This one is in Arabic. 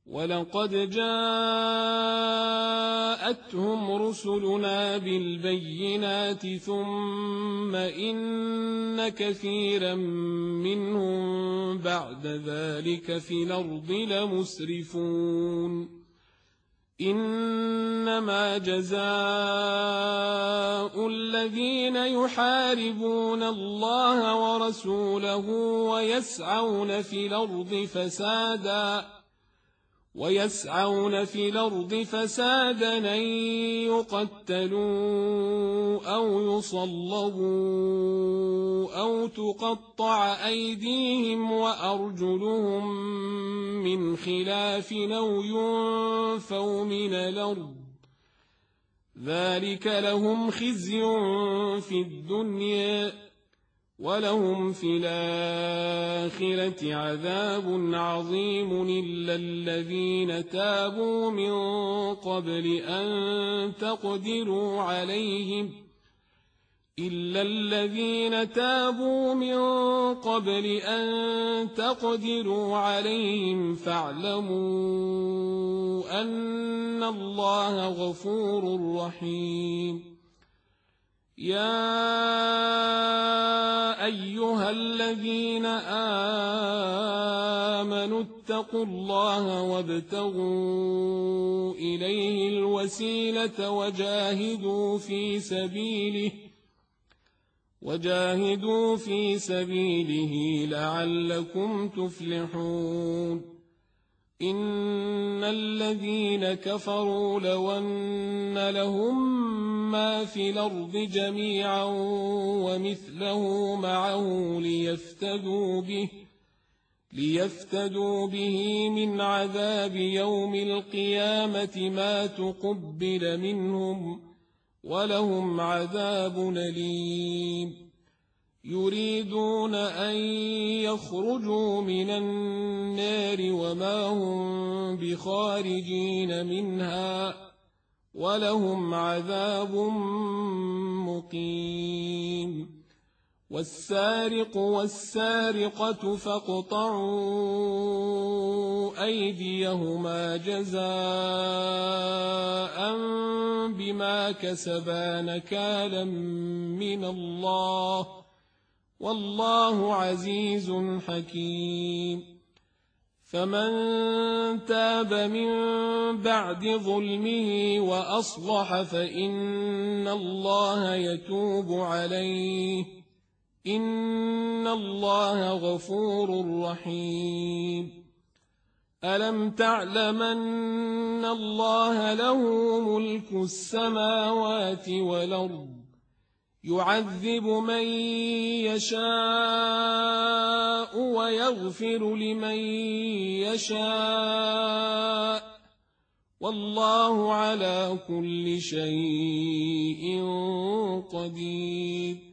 ولقد جاءتهم رسلنا بالبينات ثم إن كثيرا منهم بعد ذلك في الأرض لمسرفون إنما جزاء الذين يحاربون الله ورسوله ويسعون في الأرض فسادا أن يقتلوا أو يصلبوا أو تقطع أيديهم وأرجلهم من خلاف أو ينفوا من الأرض ذلك لهم خزي في الدنيا ولهم في الآخرة عذاب عظيم إلا الذين تابوا من قبل أن تقدروا عليهم فاعلموا أن الله غفور رحيم يا أيها الذين آمنوا اتقوا الله وابتغوا إليه الوسيلة وجاهدوا في سبيله لعلكم تفلحون إن الذين كفروا لو أن لهم ما في الأرض جميعا ومثله معه ليفتدوا به من عذاب يوم القيامة ما تقبل منهم ولهم عذاب أليم يريدون أن يخرجوا من النار وما هم بخارجين منها ولهم عذاب مقيم والسارق والسارقة فاقطعوا أيديهما جزاء بما كسبا نكالا من الله والله عزيز حكيم فمن تاب من بعد ظلمه وأصلح فإن الله يتوب عليه إن الله غفور رحيم ألم تعلم أن الله له ملك السماوات والأرض يعذب من يشاء ويغفر لمن يشاء والله على كل شيء قدير